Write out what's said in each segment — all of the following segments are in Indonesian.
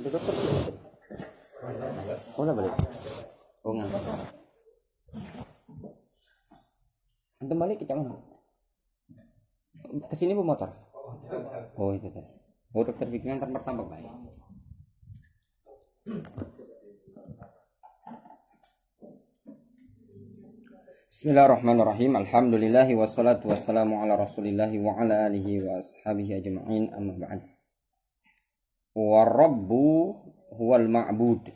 Ada dokter. Oh, lah balik. Oh, ngangkat. Antum balik ke mana? Kesini bu motor. Oh itu tadi. Oh dokter Fikri ngantar pertama baik. Bismillahirrahmanirrahim. Alhamdulillahi wassalatu wassalamu ala rasulillahi wa ala alihi wa ashabihi ajma'in, amma ba'd. Warabbu huwal ma'bud.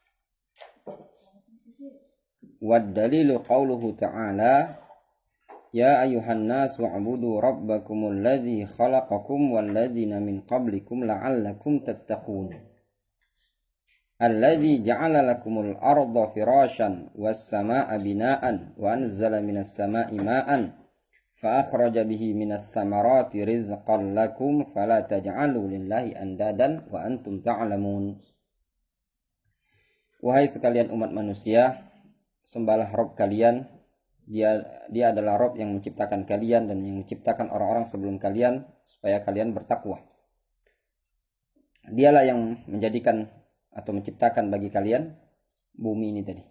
Wad dalilu qawluhu ta'ala ya ayyuhan nas wa'budu rabbakumul ladzi khalaqakum wal ladzina min qablikum la'allakum tattaqun. Alladzi ja'ala lakumul arda firasyan was samaa'a bina'an wa anzala minas samaa'i ma'an fa akhraja bihi minas samarati rizqan lakum fala taj'alu lillahi andadan wa antum ta'lamun. Wahai sekalian umat manusia, sembahlah Rabb kalian. Dia adalah Rabb yang menciptakan kalian dan yang menciptakan orang-orang sebelum kalian supaya kalian bertakwa. Dialah yang menjadikan atau menciptakan bagi kalian bumi ini tadi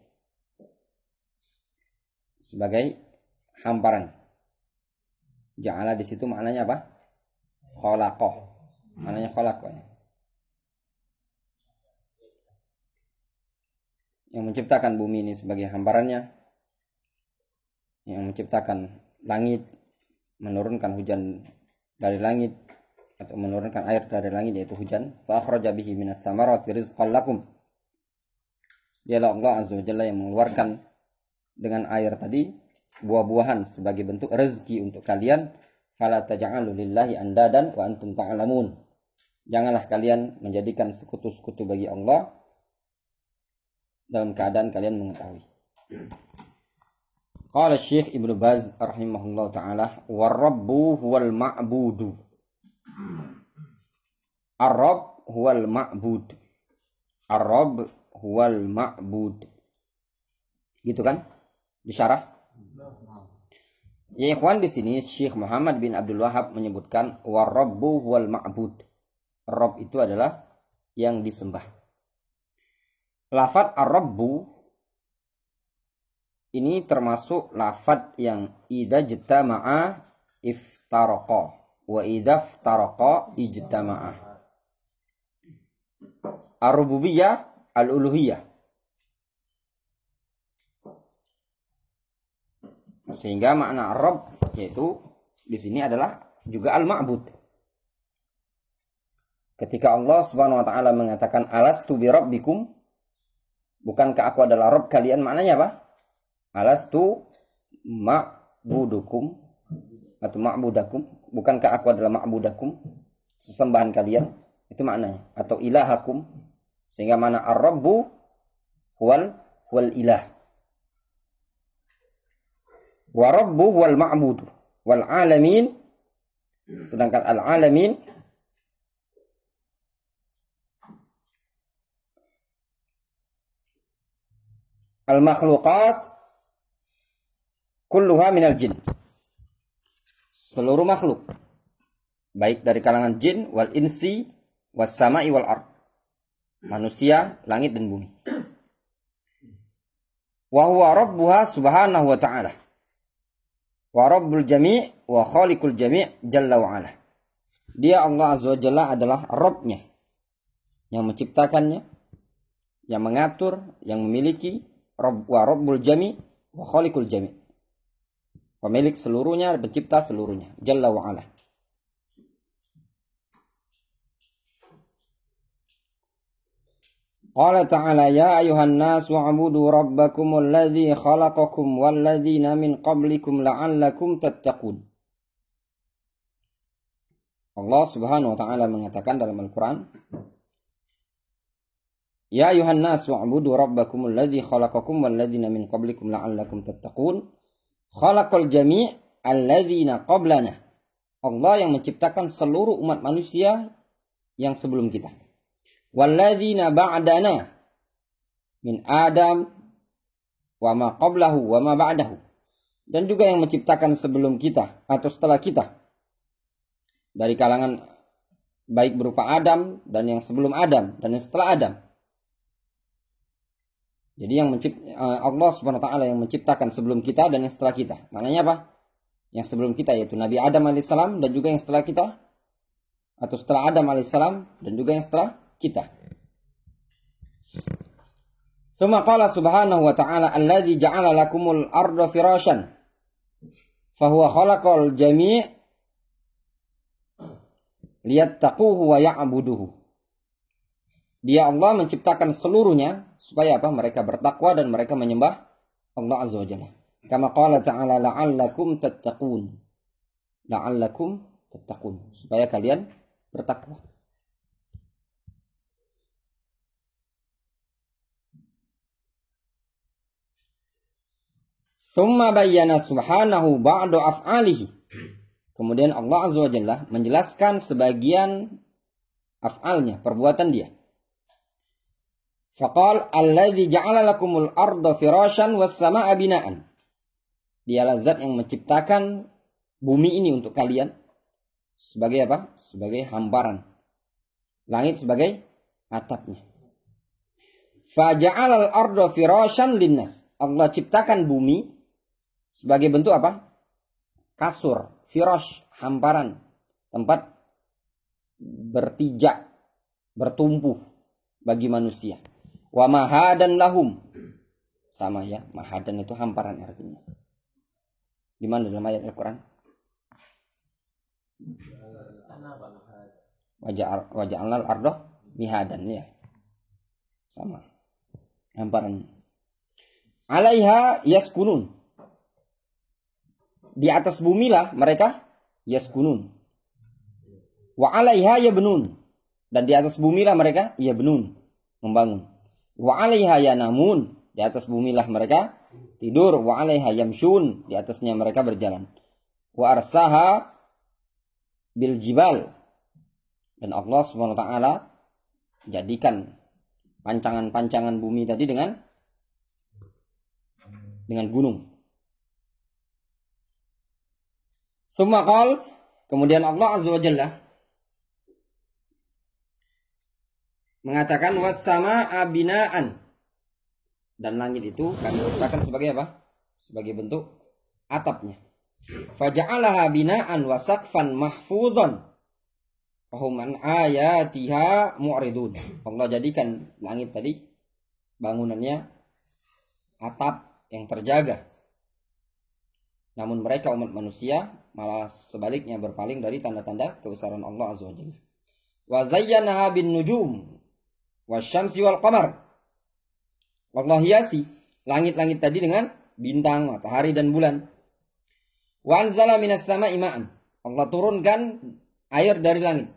sebagai hamparan. Ja'ala di situ maknanya apa? Khalaqah. Maknanya khalaqah. Yang menciptakan bumi ini sebagai hamparannya, yang menciptakan langit, menurunkan hujan dari langit atau menurunkan air dari langit yaitu hujan. Fa akhraja bihi minas samarati rizqan lakum. Dialah Allah Azza wa Jalla yang mengeluarkan dengan air tadi buah-buahan sebagai bentuk rezeki untuk kalian. Fala taj'alu lillahi andadan wa antum ta'lamun. Janganlah kalian menjadikan sekutu-sekutu bagi Allah dalam keadaan kalian mengetahui. Qala Syekh Ibnu Baz rahimahullah ta'ala warabbu huwal ma'budu. Ar-Rabb huwal ma'bud. Ar-Rabb huwal ma'bud. Gitu kan? Disyarah. Ya ikhwan, di sini Syekh Muhammad bin Abdul Wahhab menyebutkan warabbu huwal ma'bud. Rabb itu adalah yang disembah. Lafaz ar-rabbu ini termasuk lafaz yang idza jtama'a iftaraqa wa idza iftaraqa ijtama'a. Ar-rububiyyah al-uluhiyyah. Sehingga makna Rabb yaitu di sini adalah juga al-ma'bud. Ketika Allah Subhanahu wa taala mengatakan alastu bi rabbikum, bukankah aku adalah Rabb kalian, maknanya apa? Alastu ma'budukum atau ma'budakum, bukankah aku adalah ma'budakum, sesembahan kalian, itu maknanya, atau ilahakum, sehingga mana ar-rabbu huwal ilah wa rabbu huwal ma'budu wal alamin, sedangkan al alamin al makhluqat kulluha minal jin, seluruh makhluk baik dari kalangan jin wal insi was sama'i wal ard, manusia, langit dan bumi. Wa huwa rabbuha subhanahu wa ta'ala wa rabbul jami' wa khaliqul jami' jalla wa ala. Dia Allah Azza wa Jalla adalah Rabbnya yang menciptakannya, yang mengatur, yang memiliki. Wa rabbul jami' wa khaliqul jami', pemilik seluruhnya, pencipta seluruhnya, jalla wa ala. Qala ta'ala ya ayuhan nas wa'budu rabbakumul ladzi khalaqakum wal ladzina min qablikum la'allakum tattaqun. Allah Subhanahu wa taala mengatakan dalam Al-Qur'an, ya ayuhan nas wa'budu rabbakumul ladzi khalaqakum wal ladzina min qablikum la'allakum tattaqun. Khalaqal jami' alladzina qablana. Allah yang menciptakan seluruh umat manusia yang sebelum kita. Walladzina ba'dana min Adam wa ma qablahu wa ma ba'dahu. Dan juga yang menciptakan sebelum kita atau setelah kita dari kalangan baik berupa Adam dan yang sebelum Adam dan yang setelah Adam. Jadi yang Allah Subhanahu wa taala yang menciptakan sebelum kita dan yang setelah kita. Maknanya apa? Yang sebelum kita yaitu Nabi Adam alaihissalam dan juga yang setelah kita, atau setelah Adam alaihissalam dan juga yang setelah kita. Tsumma qala subhanahu wa ta'ala alladzi ja'ala lakumul arda firasyan fahuwa khalaqal jami' liyattaquhu wa ya'buduhu. Dia Allah menciptakan seluruhnya supaya apa? Mereka bertakwa dan mereka menyembah Allah Azza wa Jalla. Kama qala ta'ala la'allakum tattaqun. La'allakum tattaqun. Supaya kalian bertakwa. Tsumma bayyana subhanahu ba'du af'alihi. Kemudian Allah Azza wa Jalla menjelaskan sebagian af'alnya, perbuatan dia. Faqal alladzi ja'ala lakumul arda firasyan was samaa'a bina'an. Dialah zat yang menciptakan bumi ini untuk kalian sebagai apa? Sebagai hamparan. Langit sebagai atapnya. Fa ja'alal arda firasyan linnas. Allah ciptakan bumi sebagai bentuk apa? Kasur, firash, hamparan, tempat berpijak, bertumpuh bagi manusia. Wa mahadan lahum. Sama ya, mahadan itu hamparan artinya. Di mana dalam ayat Al-Qur'an? Waja'alnal arda mihadan ya. Sama. Hamparan. Alaiha yaskunun. Di atas bumi lah mereka yaskunun. Wa alaiha yabnun. Dan di atas bumi lah mereka yabnun, membangun. Wa 'alaiha yanamun, di atas bumi lah mereka tidur. Wa 'alaiha yamshun, di atasnya mereka berjalan. Wa arsaha bil jibal, dan Allah Subhanahu wa taala jadikan pancangan-pancangan bumi tadi dengan gunung. Tsumma qala, kemudian Allah Azza wa Jalla mengatakan was-samaa'a bina'an, dan langit itu kami ciptakan sebagai apa? Sebagai bentuk atapnya. Faja'alaha bina'an wa saqfan mahfuzan wa hum an ayatiha mu'ridun. Allah jadikan langit tadi bangunannya atap yang terjaga. Namun mereka umat manusia malah sebaliknya berpaling dari tanda-tanda kebesaran Allah Azza wa Jalla. Wa zayyanaha bin nujum wasyamsi wal qamar. Allah hiasi langit-langit tadi dengan bintang, matahari dan bulan. Wa anzala minas sama'i ma'an. Allah turunkan air dari langit.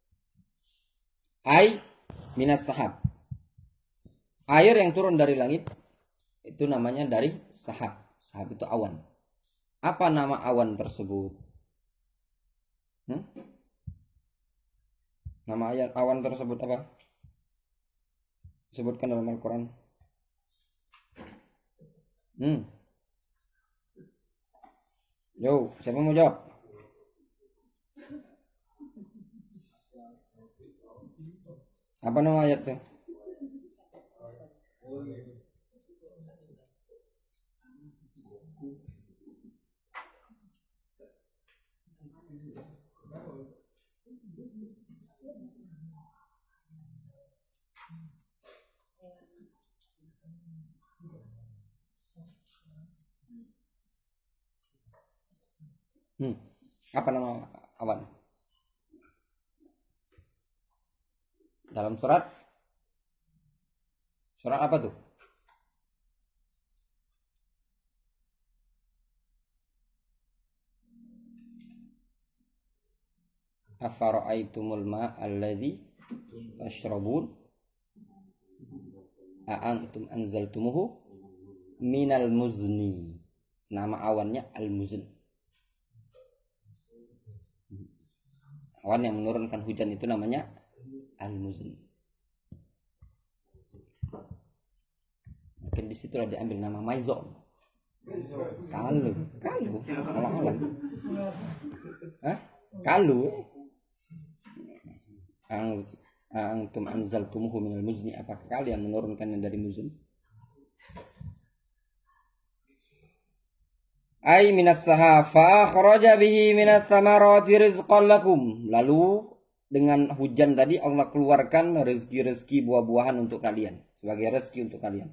Ai minas sahab. Air yang turun dari langit itu namanya dari sahab. Sahab itu awan. Apa nama awan tersebut? Nama ayat awan tersebut apa? Disebutkan dalam Al-Quran. Yo, siapa mau jawab? Apa nama ayatnya? Apa nama awan? Dalam surat apa tuh? Afara'aitumul ma'alladzi tashrabun a'antum anzaltumuhu minal muzni. Nama awannya al-muzn. Awan yang menurunkan hujan itu namanya al-muzn. Mungkin di situ ada diambil nama maizon. Kalu, alam. Hah? Kalu. Antum anzaltumuhu minal muzni, apakah kalian menurunkannya dari muzn? Ai minas sahafa kharaja bihi minas samarati rizqan lakum. Lalu dengan hujan tadi Allah keluarkan rezeki-rezeki buah-buahan untuk kalian, sebagai rezeki untuk kalian.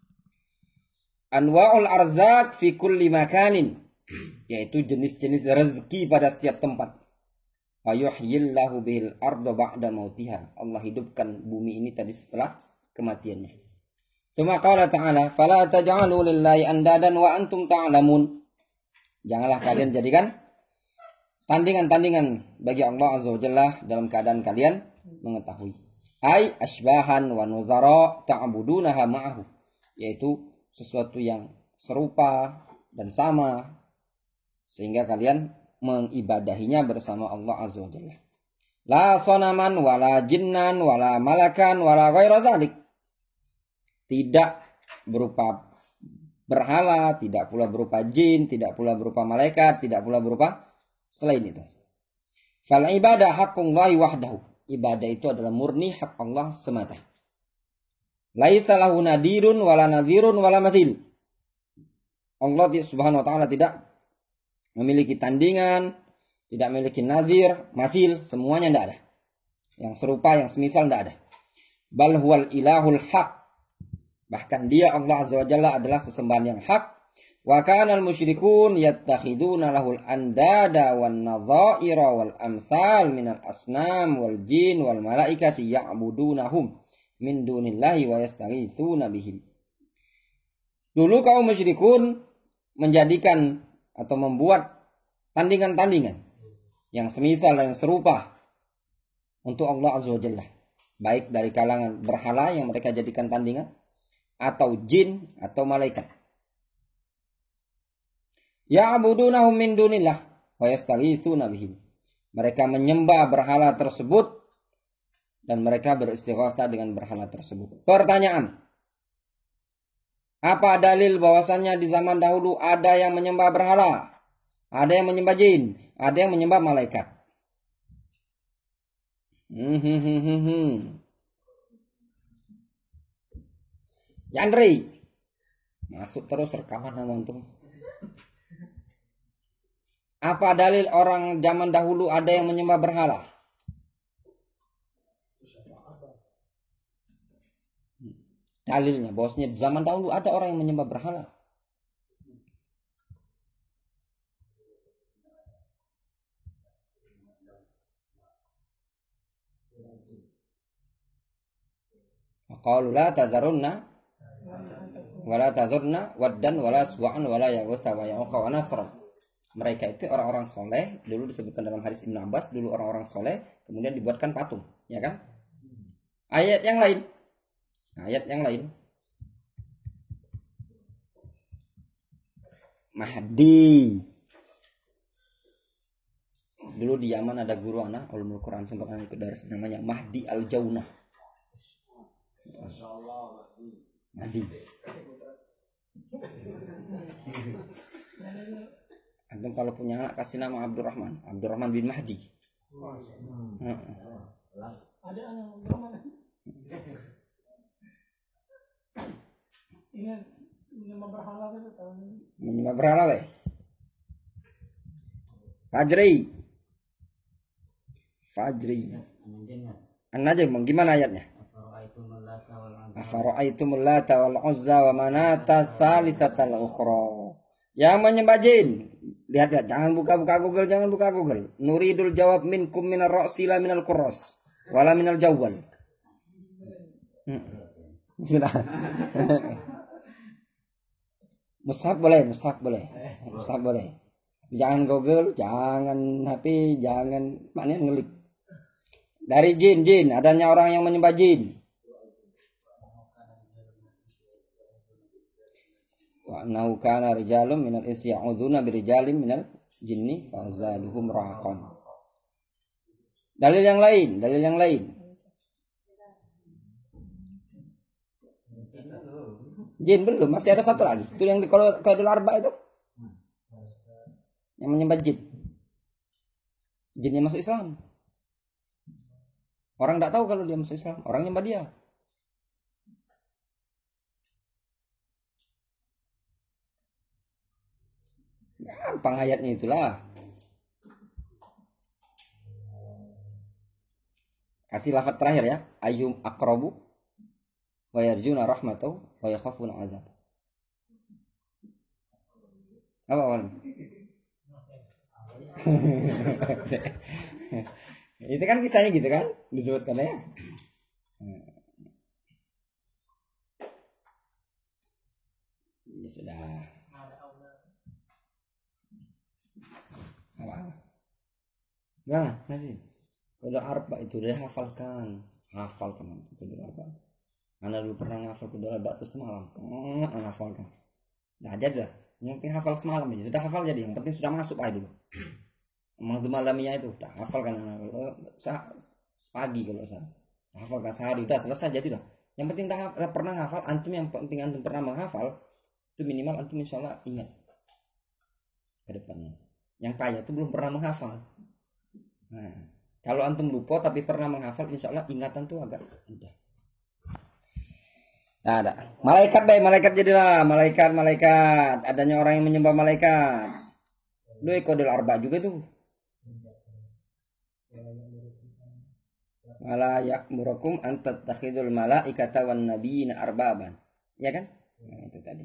Anwa'ul arzak fi kulli makanin, yaitu jenis-jenis rezeki pada setiap tempat. Wa yuhyillahu bihil arda ba'da mautiha. Allah hidupkan bumi ini tadi setelah kematiannya. Suma qala ta'ala, fala taj'alu lillahi andadan wa antum ta'lamun. Janganlah kalian jadikan tandingan-tandingan bagi Allah Azza wa Jalla dalam keadaan kalian mengetahui. Ai asbahan wa nuzara ta'budunaha ma'ahu, yaitu sesuatu yang serupa dan sama sehingga kalian mengibadahinya bersama Allah Azza wa Jalla. La sanaman wala jinnan wala malakan wala ghaira dzalik. Tidak berupa berhala, tidak pula berupa jin, tidak pula berupa malaikat, tidak pula berupa selain itu. Fal ibadah haqqullahi wahdahu. Ibadah itu adalah murni hak Allah semata. Laisa lahu nadirun wala nadhirun wala mathil. Allah Subhanahu wa taala tidak memiliki tandingan, tidak memiliki nazir, mathil, semuanya tidak ada. Yang serupa, yang semisal tidak ada. Bal huwal ilahul haq. Bahkan dia Allah Azza wa Jalla adalah sesembahan yang hak. Wa kana al-musyrikun yattakhiduna lahul andada wan nadha'ira wal amsal minal asnam wal jin wal malaikati ya'budunahum min dunillahi wa yastaghitsuna bihim. Dulu kaum musyrikun menjadikan atau membuat tandingan-tandingan yang semisal dan serupa untuk Allah Azza wa Jalla, baik dari kalangan berhala yang mereka jadikan tandingan, atau jin atau malaikat. Ya'budunahum min dunillah wa yastaghitsuna bihim. Mereka menyembah berhala tersebut dan mereka beristighatsah dengan berhala tersebut. Pertanyaan: apa dalil bahwasannya di zaman dahulu ada yang menyembah berhala, ada yang menyembah jin, ada yang menyembah malaikat? Yandri, masuk terus rekaman nama antum. Apa dalil orang zaman dahulu ada yang menyembah berhala? Dalilnya bahwasanya di zaman dahulu ada orang yang menyembah berhala. Qalu la tadharunna wala tadhurna waddan wala suwa'an wala yaghutsa wa ya'uqa wa nasra. Mereka itu orang-orang soleh, dulu disebutkan dalam hadis Ibnu Abbas, dulu orang-orang soleh, kemudian dibuatkan patung, ya kan? Ayat yang lain. Mahdi. Dulu di Yaman ada guru anak ulumul Quran sempat ikut daras namanya Mahdi Al-Jaunah. Mahdi. Antum kalau punya anak kasih nama Abdurrahman bin Mahdi. Ada anak Abdurrahman. Ingat menyembah berhala itu tahun ini. Menyembah berhala weh. Fajri. An-Najm gimana ayatnya? Afara'aitumul lata wal uzza wa manata tsalitsatal ukhra. Yang menyembah jin. Lihat, jangan buka Google. Nuridul jawab minkum minar ra'si la minal qurras wala minal jawwal. Sudah. Mushaf boleh. Jangan Google, jangan HP, jangan mana ngelik. Dari jin, adanya orang yang menyembah jin. Wa annahu kana rijalun minal insi ya'udzuuna birijalin minal jinni fazaduhum raqan. Dalil yang lain. Jin belum, masih ada satu lagi. Itu yang di Qaidul Arba itu. Yang menyembah jin. Jinnya masuk Islam. Orang tidak tahu kalau dia masuk Islam, orang nyembah dia. Gampang ayatnya itulah. Kasih lafaz terakhir ya, ayyum aqrabu wa yarjuna rahmatahu wa yakhafuna azab. Apa awalnya? Itu kan kisahnya gitu kan, disebutkan ya. Ya sudah. Apa? Gimana? Masih? Udah arba itu udah hafalkan Qudul arba. Anda dulu pernah ngafal Qudul arba itu semalam. Hafalkan. Nah jadi lah. Yang penting hafal semalam aja. Sudah hafal jadi. Yang penting sudah masuk aja dulu. Malamnya itu udah hafalkan pagi kalau salah. Hafalkan sehari udah selesai jadi lah. Yang penting udah pernah hafal. Antum yang penting antum pernah menghafal itu minimal antum insyaallah ingat ke depannya. Yang kaya itu belum pernah menghafal. Nah, kalau antum lupa tapi pernah menghafal, insya Allah ingatan tuh agak mudah. Nah, ada malaikat deh, malaikat jadilah malaikat. Adanya orang yang menyembah malaikat. Doi Qudul arba juga tuh. Wala ya'murukum an tattakhidul malaikata wan nabiyina arbaban. Ya kan? Nah, itu tadi.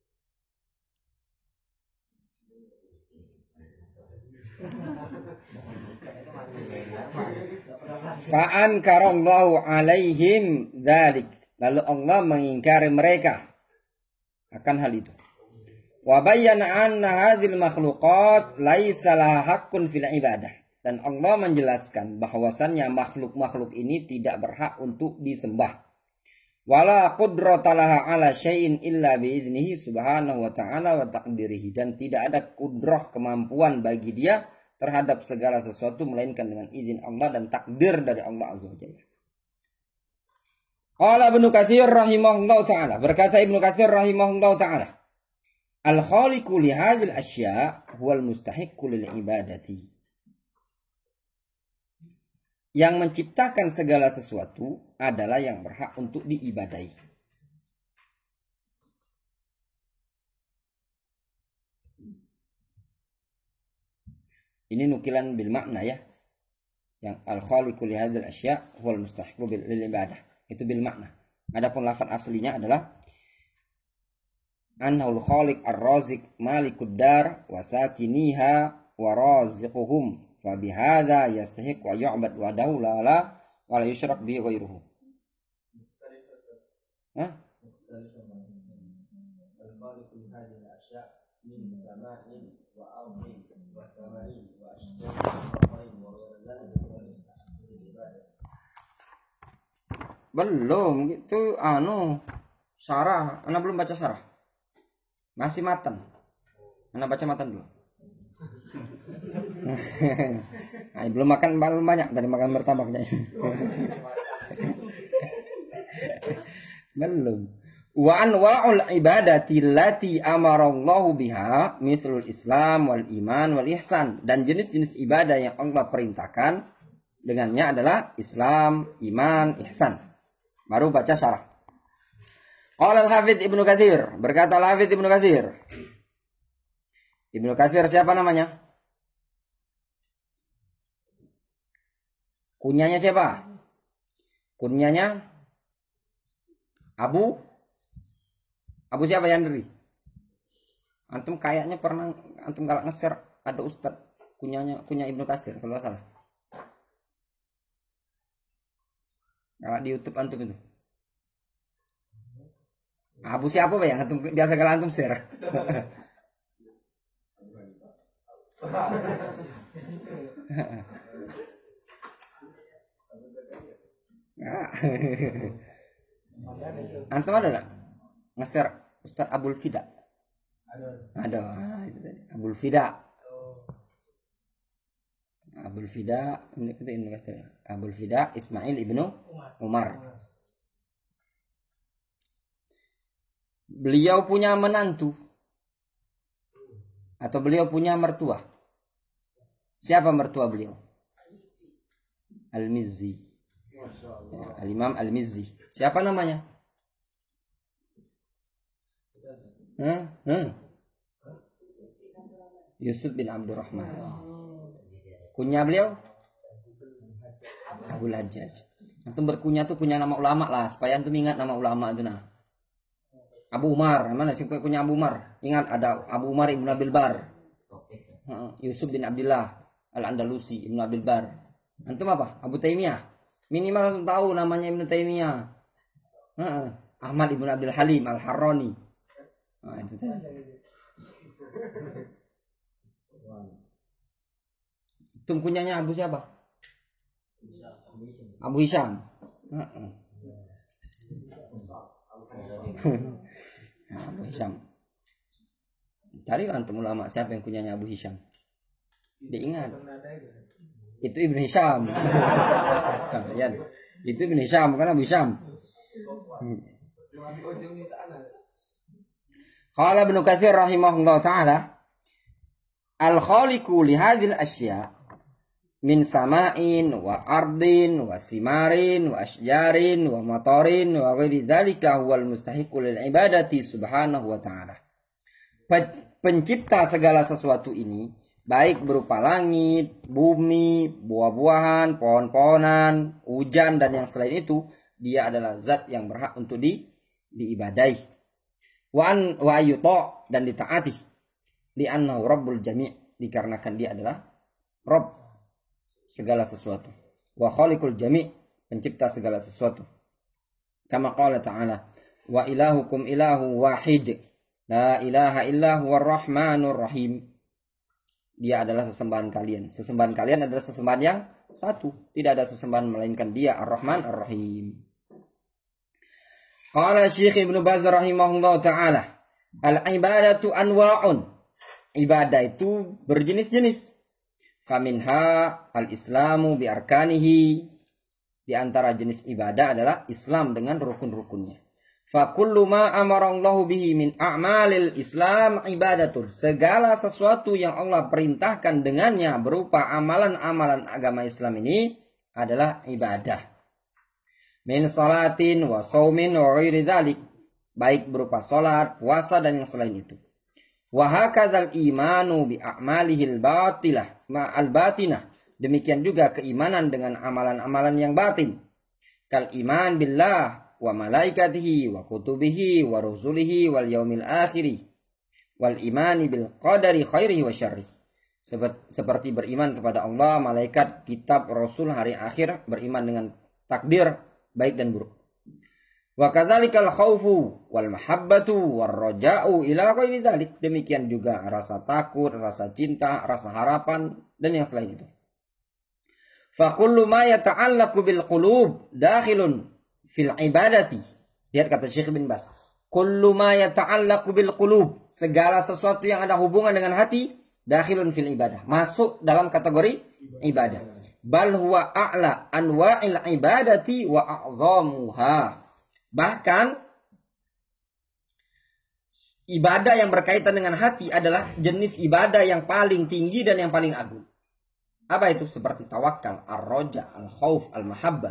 Fa'an karallahu alaihim dzalik. Lalu Allah mengingkari mereka akan hal itu. Wa bayyana anna hadzal makhluqat laisa laha haqqun fil ibadah. Dan Allah menjelaskan bahwasannya makhluk-makhluk ini tidak berhak untuk disembah. Wala qudrata laha ala syai'in illa biiznihi subhanahu wa ta'ala wa taqdirihi. Dan tidak ada kudrah kemampuan bagi dia terhadap segala sesuatu melainkan dengan izin Allah dan takdir dari Allah azza wa jalla. Qala Ibnu Katsir rahimahullahu taala, berkata Ibnu Katsir rahimahullahu taala, al-khaliqu li hadzal asya' huwal mustahiqqu lil ibadati. Yang menciptakan segala sesuatu adalah yang berhak untuk diibadahi. Ini nukilan bil makna ya. Yang al-khaliqu li hadzal asya' huwal mustahiqqu lil ibadah. Itu bil makna. Adapun lafaz aslinya adalah annahul khaliq ar-raziq malikud dar wa sakiniha wa raziquhum fa bihadza yastahiq wa yu'bad wa daula wa la yushrak bihi ghairuhu. Hah? Al-khaliq li hadzal asya' min sama'in wa ardin wa tamarin wa ashjarin wa belum gitu Sarah, anak belum baca Sarah. Masih matan. Anak baca matan dulu. Ay, belum banyak, tadi makan martabaknya. Belum. Wa anwa'ul ibadati allati amarallahu biha mithlul Islam wal iman wal ihsan. Dan jenis-jenis ibadah yang Allah perintahkan dengannya adalah Islam, iman, ihsan. Baru baca syarah. Qala al-Hafidz Ibnu Katsir, berkata al-Hafidz Ibnu Katsir. Ibnu Katsir siapa namanya? Kunyanya siapa? Kunyanya Abu siapa Yandri? Antum kayaknya pernah antum galak nge-share ada ustaz kunya Ibnu Katsir kalau salah. Kalau di YouTube antum itu. Abu siapa Pak ya? Antum biasa kalau antum share. Antum ada enggak? Nge-share Ustaz Abul Fida? Ada. Itu tadi. Abul Fida. Abul Fida, Abul Fida Ismail ibnu Umar. Beliau punya menantu atau beliau punya mertua. Siapa mertua beliau? Al-Mizzi. Al-Imam Al-Mizzi. Siapa namanya? Yusuf bin Abdurrahman. Kunya beliau Abul Hajjaj. Antum berkunya tuh kunya nama ulama lah, supaya antum ingat nama ulama itu nah. Abu Umar, mana sih kunya Abu Umar? Ingat ada Abu Umar Ibn Abil Bar. Yusuf bin Abdullah Al-Andalusi Ibn Abil Bar. Antum apa? Abu Taimiyah. Minimal antum tahu namanya Ibn Taimiyah. Ahmad Ibn Abdul Halim Al-Harrani. Nah, itu tadi. Tum kunyanya Abu siapa? Abu Hisham. Abu Hisham. Cari antum ulama siapa yang kunyanya Abu Hisham. Diingat. Itu Ibnu Hisham. Ya, itu Ibnu Hisham bukan Abu Hisham. Qala Ibnu Katsir rahimahullah taala al-khaliqu li hadhil asya' min sama'in wa ardin wa simarin wa asjarin wa matarin wa ghairi dzalika huwal mustahiqu lil ibadati subhanahu wa ta'ala. Pencipta segala sesuatu ini baik berupa langit, bumi, buah-buahan, pohon-pohonan, hujan dan yang selain itu, dia adalah zat yang berhak untuk diibadahi. Wa yuta' dan ditaati. Li'annahu rabbul jami', dikarenakan dia adalah Rabb segala sesuatu. Wa khaliqul jami', pencipta segala sesuatu. Kama qala ta'ala, wa ilahukum ilahu wahid, la ilaha illa huwar rahmanur rahim. Dia adalah sesembahan kalian. Sesembahan kalian adalah sesembahan yang satu. Tidak ada sesembahan melainkan dia Ar-Rahman Ar-Rahim. Qala Syekh Ibnu Baz rahimahullah ta'ala, al-ibadatu anwa'un. Ibadah itu berjenis-jenis. Faminha al-islamu bi arkanihi. Di antara jenis ibadah adalah Islam dengan rukun-rukunnya. Fa kullu ma amarallahu bihi min a'malil Islam ibadatun. Segala sesuatu yang Allah perintahkan dengannya berupa amalan-amalan agama Islam ini adalah ibadah. Min salatin wa shaumin wa ghairi dzalik. Baik berupa salat, puasa dan yang selain itu. Wa hakadzal imanu bi a'malihil batilah ma'al batinah. Demikian juga keimanan dengan amalan-amalan yang batin. Kal iman billah wa malaikatihi wa kutubihi wa rusulihi wal yaumil akhiri wal imani bil qadari khairihi wa syarrihi. Seperti beriman kepada Allah, malaikat, kitab, rasul, hari akhir, beriman dengan takdir baik dan buruk. Wa kadzalikal khaufu wal mahabbatu war raja'u ila ghairi dzalik. Demikian juga rasa takut, rasa cinta, rasa harapan dan yang selain itu. Fa kullu ma yata'allaqu bil qulub dakhilun fil ibadati. Lihat kata Syekh bin Baz. Kullu ma yata'allaqu bil qulub. Segala sesuatu yang ada hubungan dengan hati, dakhilun fil ibadah. Masuk dalam kategori ibadah. Bal huwa a'la anwa'il ibadati wa a'zamuha. Bahkan ibadah yang berkaitan dengan hati adalah jenis ibadah yang paling tinggi dan yang paling agung. Apa itu? Seperti tawakal, ar-raja, al-khauf, al-mahabbah.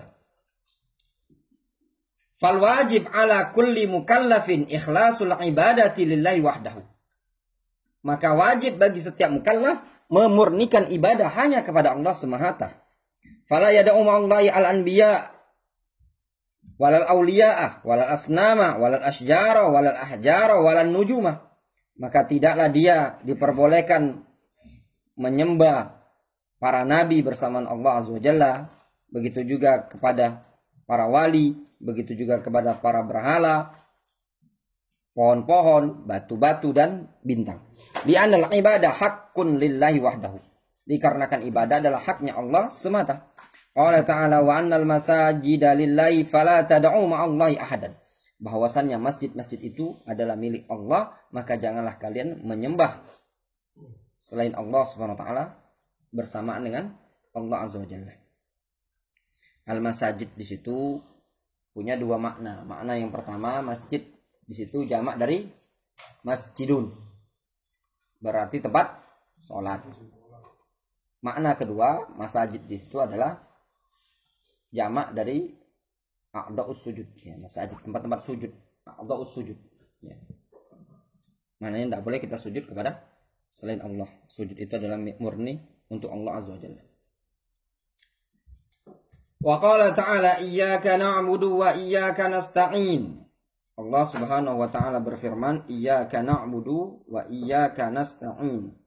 Fal wajib ala kulli mukallafin ikhlasul ibadati lillahi wahdahu. Maka wajib bagi setiap mukallaf memurnikan ibadah hanya kepada Allah semata. Fala yada'u ma'allahi al-anbiya walal awliya'ah walal asnama walal asjara walal ahjara walal nujuma. Maka tidaklah dia diperbolehkan menyembah para nabi bersamaan Allah Azza wa Jalla, begitu juga kepada para wali, begitu juga kepada para berhala, pohon-pohon, batu-batu dan bintang. Li'anal ibadah haqqun lillahi wahdahu. Dikarenakan ibadah adalah haknya Allah semata. Qala ta'ala wa annal masajida lillahi fala tad'u ma'allahi ahadan. Bahwasannya masjid-masjid itu adalah milik Allah, maka janganlah kalian menyembah selain Allah Subhanahu wa taala bersamaan dengan Allah Azza wa Jalla. Al-masajid di situ punya dua makna. Makna yang pertama, masjid di situ jamak dari masjidun. Berarti tempat sholat. Makna kedua, masajid di situ adalah jamak dari a'dha'us sujud, ya, masajid, tempat-tempat sujud, a'dha'us sujud, ya. Maknanya tidak boleh kita sujud kepada selain Allah. Sujud itu adalah murni untuk Allah Azza wa Jalla. Wa qala ta'ala iyyaka na'budu wa iyyaka nasta'in. Allah Subhanahu wa taala berfirman, iyyaka na'budu wa iyyaka nasta'in.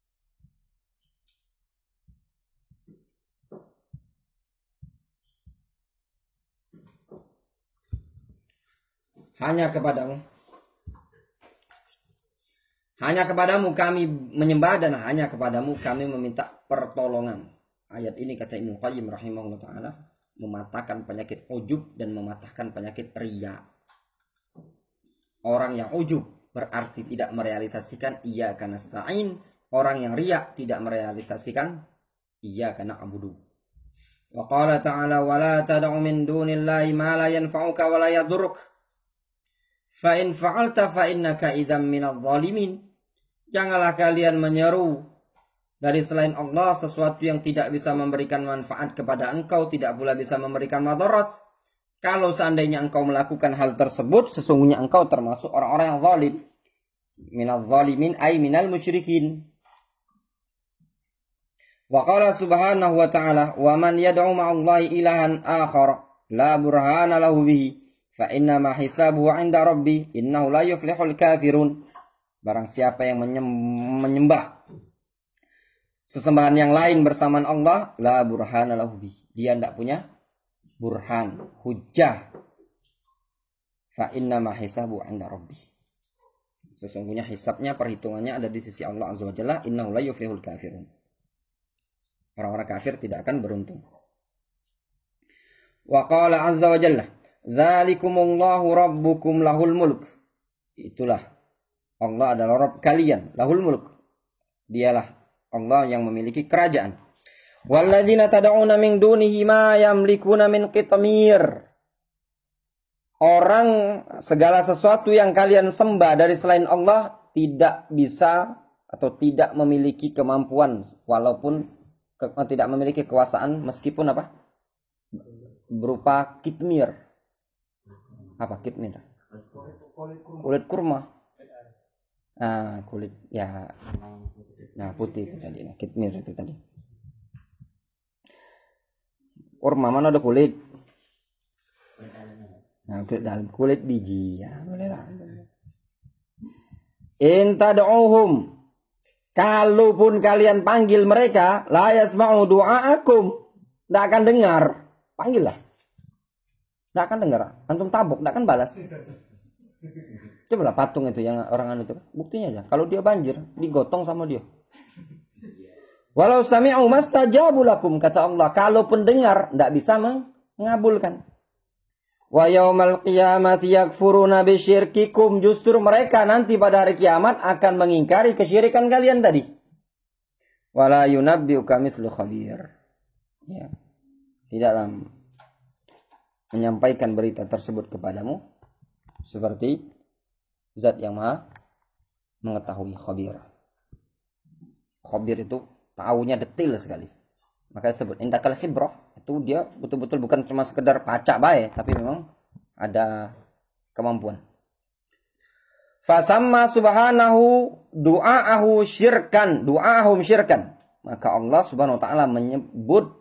Hanya kepadamu kami menyembah dan hanya kepadamu kami meminta pertolongan. Ayat ini kata Ibnu Qayyim rahimahullah ta'ala mematahkan penyakit ujub dan mematahkan penyakit riya. Orang yang ujub berarti tidak merealisasikan iyyaka nasta'in. Orang yang riya tidak merealisasikan iyyaka na'budu. Wa qala ta'ala wa la tad'u min dunillahi ma la yanfa'uka wa la yadurruk. Fa in fa'alta fa innaka idzam minadh dhalimin. Janganlah kalian menyeru dari selain Allah sesuatu yang tidak bisa memberikan manfaat kepada engkau, tidak pula bisa memberikan madarat. Kalau seandainya engkau melakukan hal tersebut, sesungguhnya engkau termasuk orang-orang yang zalim. Minadh dhalimin ay minal musyrikin. Wa qala subhanahu wa ta'ala wa man yad'u ma'allahi ilahan akhar la burhana lahu bihi fa inna ma hisabuhu 'inda rabbi innahu la yuflihul kafirun. Barang siapa yang menyembah sesembahan yang lain bersamaan Allah, la burhana lahu bi. Dia tidak punya burhan, hujjah. Fa inna ma hisabu 'inda rabbi. Sesungguhnya hisabnya, perhitungannya ada di sisi Allah Azza wa Jalla. Innahu la yuflihul kafirun. Orang-orang kafir tidak akan beruntung. Wa qala Azza wa Jalla, dzalikumullahu rabbukum lahul mulk. Itulah Allah adalah Rabb kalian, lahul mulk. Dialah Allah yang memiliki kerajaan. Walladzina tad'una min dunihi ma yamlikuna min qitmir. Orang segala sesuatu yang kalian sembah dari selain Allah tidak bisa atau tidak memiliki kemampuan walaupun tidak memiliki kekuasaan meskipun apa? Berupa kitmir. Apa kitmir? Kulit kurma. Nah, kulit ya, nah putih itu tadi, nah, kitmir itu tadi. Kurma mana ada kulit? Nah, kulit dalam, kulit biji ya, boleh lah. In tad'uhum, kalaupun kalian panggil mereka, la yasma'u du'aakum, tidak akan dengar. Panggillah, tidak akan dengar. Antum tabuk, tidak akan balas. Cobalah patung itu yang orang anu itu, buktinya aja. Kalau dia banjir, digotong sama dia. Walau sami'u mastajabu lakum, kata Allah, kalau pendengar tidak bisa mengabulkan. Wa yaumal qiyamati yakfuruna bisyirkikum, justru mereka nanti pada hari kiamat akan mengingkari kesyirikan kalian tadi. Wala yunabbi'uka mithlu khabir. Ya. Tidaklah menyampaikan berita tersebut kepadamu seperti zat yang maha mengetahui, khabir. Khabir itu tahunya detail sekali. Maka disebut indakal khibrah. Itu dia betul-betul bukan cuma sekedar pacak baik, tapi memang ada kemampuan. Fasamma subhanahu du'aahu syirkan, du'aahum syirkan. Maka Allah Subhanahu wa taala menyebut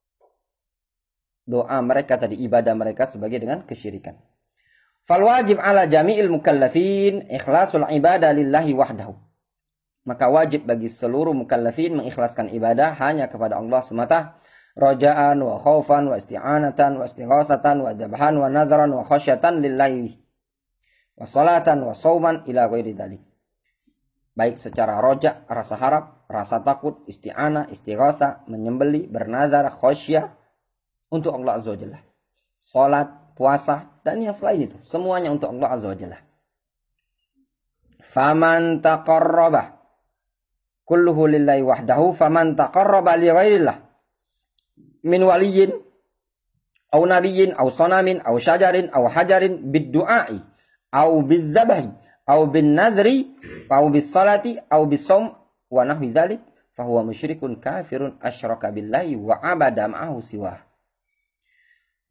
doa mereka tadi, ibadah mereka sebagai dengan kesyirikan. Fal wajib ala jami'il mukallafin ikhlasul ibadah lillahi wahdahu. Maka wajib bagi seluruh mukallafin mengikhlaskan ibadah hanya kepada Allah semata, raja'an wa khaufan wa isti'anatan wa istighatsatan wa dzabhan wa nadhran wa khasyatan lillahi wa salatan wa shauman ila ghairi dzalik. Baik secara roja, rasa harap, rasa takut, isti'anah, istighatsah, menyembelih, bernazar, khasyah untuk Allah Azza wa Jalla. Salat, puasa, dan yang selain itu. Semuanya untuk Allah Azza wa Jalla. Faman taqarraba kulluhu lillahi wahdahu faman taqarraba li ghairillah min waliyyin aw nabiyyin aw sanamin aw syajarin aw hajarin bid-du'a'i aw biz-zabahi aw bin-nadhri aw bis-salati aw bis-shaum wa nahwi dzalik fa huwa musyrikun kafirun asyraka billahi wa abada ma'ahu siwah.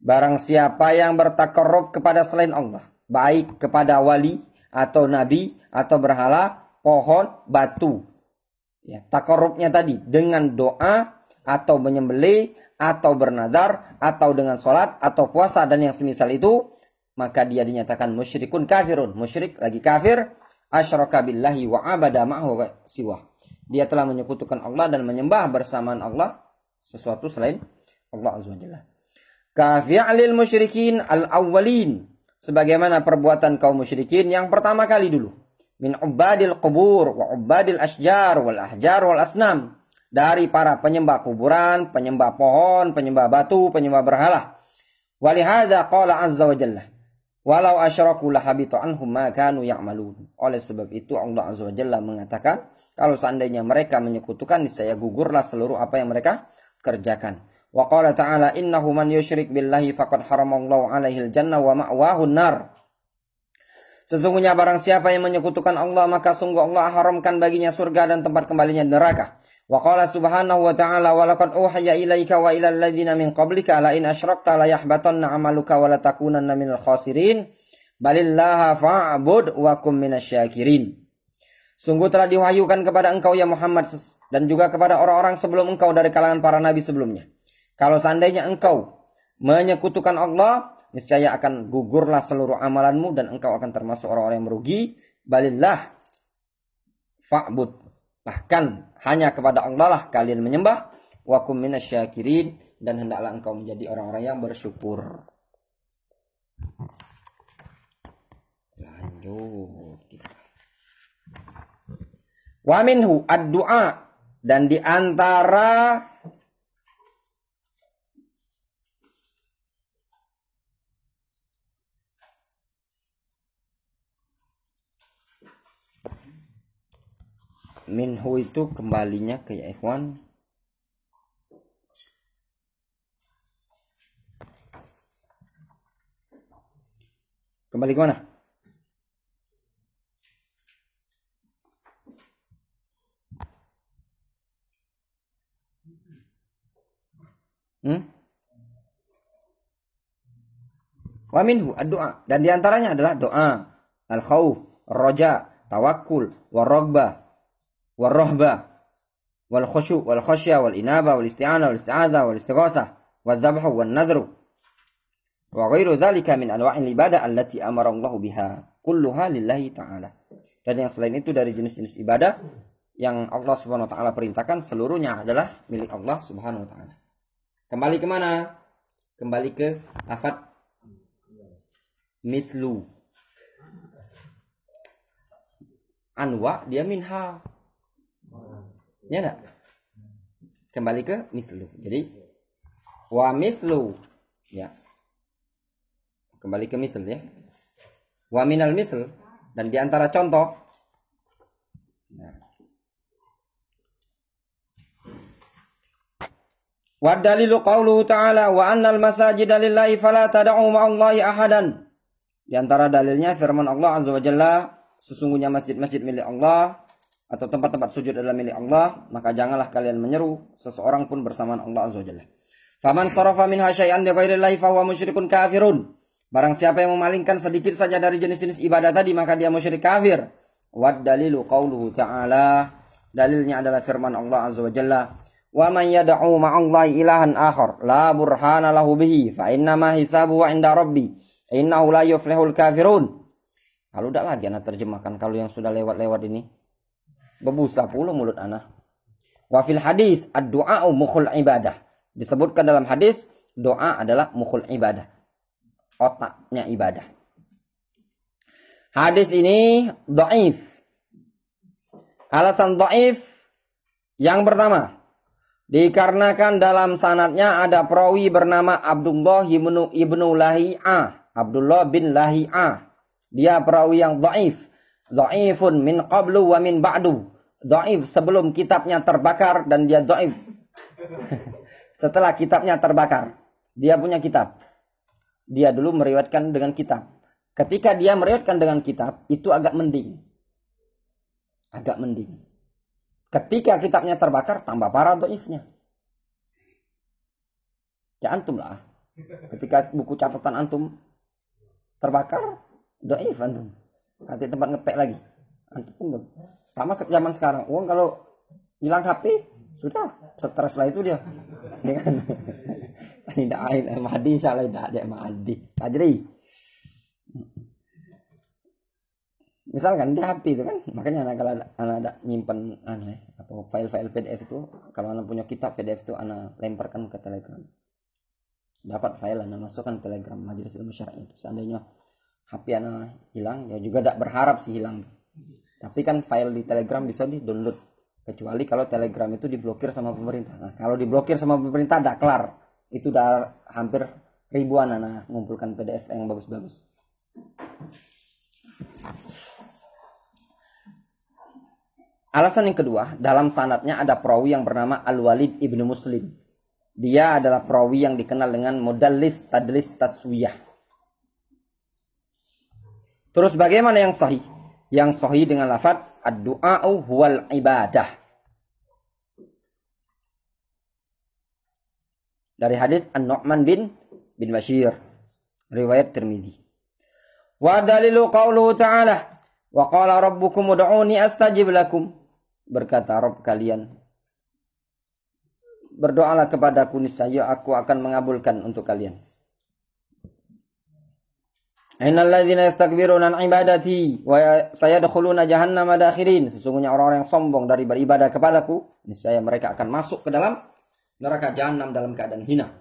Barang siapa yang bertakarrub kepada selain Allah, baik kepada wali atau nabi atau berhala, pohon, batu. Ya, takarrubnya tadi dengan doa atau menyembelih atau bernadar atau dengan sholat atau puasa dan yang semisal itu, maka dia dinyatakan musyrikun kafirun. Musyrik lagi kafir. Asyraka billahi wa abada ma'hu siwah. Dia telah menyekutukan Allah dan menyembah bersamaan Allah sesuatu selain Allah Azza wa Jalla. Kafi'alil musyrikin al-awwalin. Sebagaimana perbuatan kaum musyrikin yang pertama kali dulu. Min ubadil qubur wa ubadil asjar wal ahjar wal asnam. Dari para penyembah kuburan, penyembah pohon, penyembah batu, penyembah berhala. Walihada qala azza wa jalla. Walau asyraku lahabitu anhum ma kanu ya'malun. Oleh sebab itu Allah Azza wa Jalla mengatakan, kalau seandainya mereka menyekutukan, niscaya gugurlah seluruh apa yang mereka kerjakan. Wa qala ta'ala innahu man yusyrik billahi faqad haramallahu 'alaihil jannah wa ma'wahu nar. Sesungguhnya barang siapa yang menyekutukan Allah, maka sungguh Allah haramkan baginya surga dan tempat kembalinya neraka. Wa qala subhanahu wa ta'ala wa laqad uhiya ilaika wa ilal ladzina min qablika la in asyrakta la yahbatanna 'amaluka wa la takunanna minal khasirin balillaha fa'bud wa kum minasyakirin. Sungguh telah diwahyukan kepada engkau ya Muhammad dan juga kepada orang-orang sebelum engkau dari kalangan para nabi sebelumnya. Kalau seandainya engkau menyekutukan Allah, niscaya akan gugurlah seluruh amalanmu dan engkau akan termasuk orang-orang yang merugi. Balillah fa'bud. Bahkan hanya kepada Allah lah kalian menyembah. Wa kum minasyakirin. Dan hendaklah engkau menjadi orang-orang yang bersyukur. Lanjut. Wa minhu ad-du'a. Dan di antara minhu itu kembalinya ke ya ikhwan. Kembali ke mana? Wa minhu ad-du'a. Dan diantaranya adalah doa, al-khawf, roja, tawakkul, warrogbah, warrohbah, wal khusyu, wal khasya, wal inaba, wal isti'anah, wal isti'adha, wal istighatsah, wal dhabhu, wal nadhru. Wa ghairu dzalika min anwa'il ibadah allati amara Allah biha kulluha lillahi ta'ala. Dan yang selain itu dari jenis-jenis ibadah yang Allah Subhanahu wa taala perintahkan seluruhnya adalah milik Allah Subhanahu wa taala. Kembali ke mana? Kembali ke lafaz mithlu. Anwa dia minha. Ya enggak? Kembali ke mithlu. Jadi wa mithlu ya. Kembali ke misal ya. Wa minal misal. Dan diantara contoh. Nah. Wa dalilu qawluhu ta'ala wa annal masajida lillahi fala tad'u ma'allahi ahadan. Di antara dalilnya firman Allah Azza wa Jalla, sesungguhnya masjid-masjid milik Allah atau tempat-tempat sujud adalah milik Allah, maka janganlah kalian menyeru seseorang pun bersamaan Allah Azza wa Jalla. Faman sarafa minha syai'an li ghairillahi fa huwa musyrikun kafirun. Barang siapa yang memalingkan sedikit saja dari jenis-jenis ibadah tadi, maka dia musyrik kafir. Wad dalilu qauluhu ta'ala. Dalilnya adalah firman Allah Azza wa Jalla. Wa man yad'u ma'allahi ilahan akhar la burhana lahu bihi fa innama hisabuhu 'inda rabbi innahu la yuflihul kafirun. Kalau udah lagi anak terjemahkan kalau yang sudah lewat-lewat ini. Bebusa pula mulut anak. Wa fil hadis ad-du'a mukhul ibadah. Disebutkan dalam hadis doa adalah mukhul ibadah. Otaknya ibadah. Hadis ini dhaif. Alasan dhaif yang pertama, dikarenakan dalam sanadnya ada perawi bernama Abdullah ibnu Lahi'ah. Abdullah bin Lahi'ah. Dia perawi yang dhaif. Dhaifun min qablu wa min ba'du. Dhaif sebelum kitabnya terbakar dan dia dhaif setelah kitabnya terbakar. Dia punya kitab. Dia dulu meriwayatkan dengan kitab. Ketika dia meriwayatkan dengan kitab, itu agak mending. Agak mending. Ketika kitabnya terbakar, tambah parah dhaifnya. Ya antum lah. Ketika buku catatan antum terbakar, dhaif antum. Ganti tempat ngepek lagi. Antum pun sama zaman sekarang. Uang kalau hilang HP sudah stres lah itu dia. Ya kan? Tidak ada Mahdi insyaallah tidak ada Mahdi. Tajri. Misalkan di HP itu kan, makanya anak kalau anak ada nyimpen apa file-file PDF itu, kalau anak punya kitab PDF itu anak lemparkan ke Telegram. Dapat file anak masukkan Telegram Majelis Ilmu Syar'i itu. Seandainya HP anak hilang, ya juga tidak berharap sih hilang. Tapi kan file di Telegram bisa di-download. Kecuali kalau Telegram itu diblokir sama pemerintah. Nah, kalau diblokir sama pemerintah tidak kelar. Itu udah hampir ribuan anak ngumpulkan PDF yang bagus-bagus. Alasan yang kedua, dalam sanadnya ada perawi yang bernama Al-Walid ibnu Muslim. Dia adalah perawi yang dikenal dengan modallis tadlis taswiyah. Terus bagaimana yang sahih? Yang sahih dengan lafaz ad-du'a'u huwal ibadah. Dari hadis An-Nu'man bin Bashir, riwayat Tirmidzi. Wa dalilu qauluhu ta'ala, wa qala rabbukum ud'uni astajib lakum. Berkata Rabb kalian, berdoalah kepadaku niscaya aku akan mengabulkan untuk kalian. Innal ladzina yastakbiruna an ibadati wa sayadkhuluna jahannama dakhirin. Sesungguhnya orang-orang yang sombong dari beribadah kepadaku, niscaya mereka akan masuk ke dalam neraka jahanam dalam keadaan hina.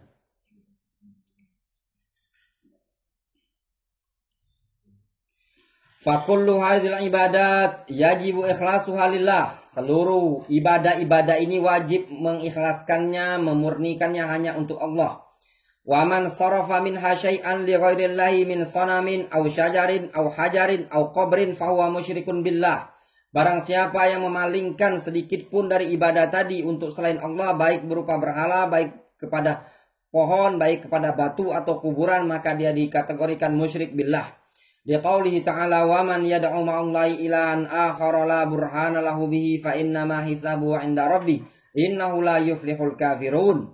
Fakullu hadhil ibadat yajibu ikhlasuha lillah. Seluruh ibadah-ibadah ini wajib mengikhlaskannya, memurnikannya hanya untuk Allah. Wa man sarafa minha syai'an li ghairillahi min sanamin aw syajarin aw hajarin aw qabrin fa huwa musyrikun billah. Barang siapa yang memalingkan sedikit pun dari ibadah tadi untuk selain Allah, baik berupa berhala, baik kepada pohon, baik kepada batu atau kuburan, maka dia dikategorikan musyrik billah. Di qaulihi ta'ala wa man yad'u ma'allahi ilahan akhara la burhana lahu bihi fa inna ma hisabuhu 'inda rabbih innahu la yuflihul kafirun.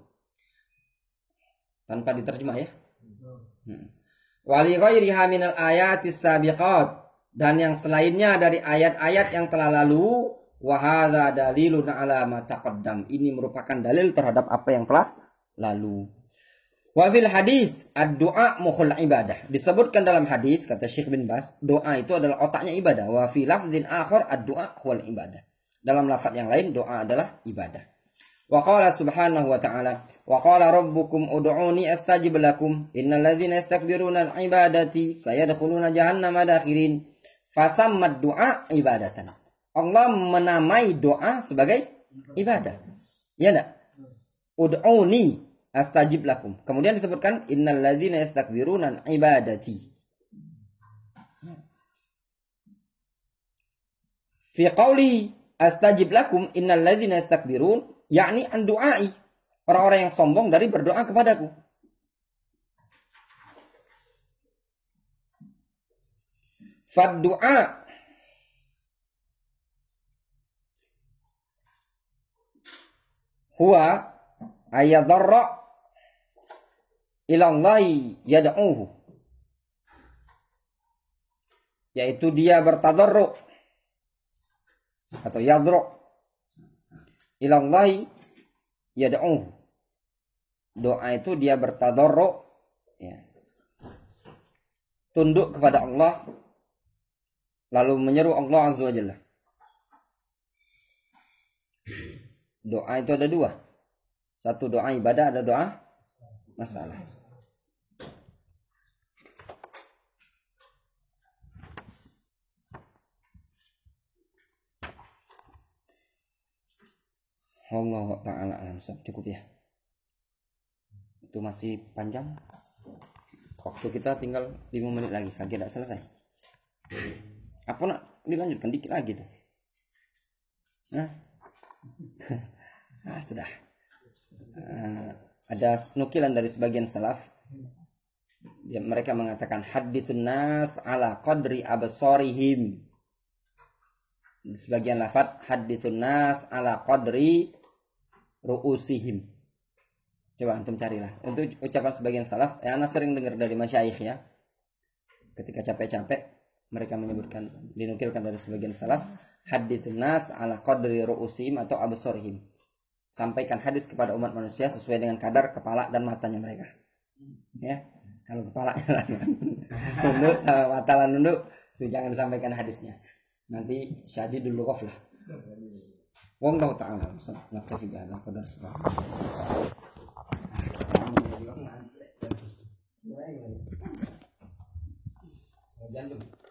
Tanpa diterjemah ya. Wa li ghairiha minal ayatis sabiqat, dan yang selainnya dari ayat-ayat yang telah lalu, wa hadza dalilun 'ala ma taqaddam. Ini merupakan dalil terhadap apa yang telah lalu. Wa fil hadis ad-du'a mukhul ibadah. Disebutkan dalam hadis kata Syekh bin Bas, doa itu adalah otaknya ibadah. Wa fi lafdzin akhar ad-du'a huwal ibadah. Dalam lafaz yang lain doa adalah ibadah. Wa qala subhanahu wa ta'ala, wa qala rabbukum ud'uni astajib lakum innal ladzina yastakbiruna an ibadati sayadkhuluna jahannama dakhirin. Fasammat du'a ibadatan. Allah menamai doa sebagai ibadah. Ya enggak? Ud'uni astajib lakum. Kemudian disebutkan innal ladzina yastakbiruna an ibadati. Fi qauli astajib lakum innal ladzina yastakbirun, yakni an du'ai, orang-orang yang sombong dari berdoa kepadaku. Fad du'a huwa ayadarra ilallahi yad'uhu, yaitu dia bertadarru atau yadru ilallahi yad'uhu. Doa itu dia bertadarru, ya, tunduk kepada Allah lalu menyeru Allah azza wa jalla. Doa itu ada dua. Satu doa ibadah, ada doa masalah. Allah ta'ala alam. Cukup ya. Itu masih panjang. Waktu kita tinggal 5 menit lagi. Lagi tidak selesai. Apa nak dilanjutkan dikit lagi tuh? Sudah. Ada nukilan dari sebagian salaf. Mereka mengatakan hadithun nas ala qadri absarihim. Sebagian lafaz hadithun nas ala qadri ru'usihim. Coba antum carilah. Untuk ucapan sebagian salaf, ana sering dengar dari masyayikh ya. Ketika capek-capek mereka menyebutkan, dinukilkan dari sebagian salaf, haditsun nas ala qadri ru'usihim atau absarihim. Sampaikan hadis kepada umat manusia sesuai dengan kadar kepala dan matanya mereka. Ya. Kalau kepala nunduk sama mata nunduk, itu jangan disampaikan hadisnya. Nanti syadidul ghaflah. Wallahu ta'ala naktafi bihadzal qadar subhanahu.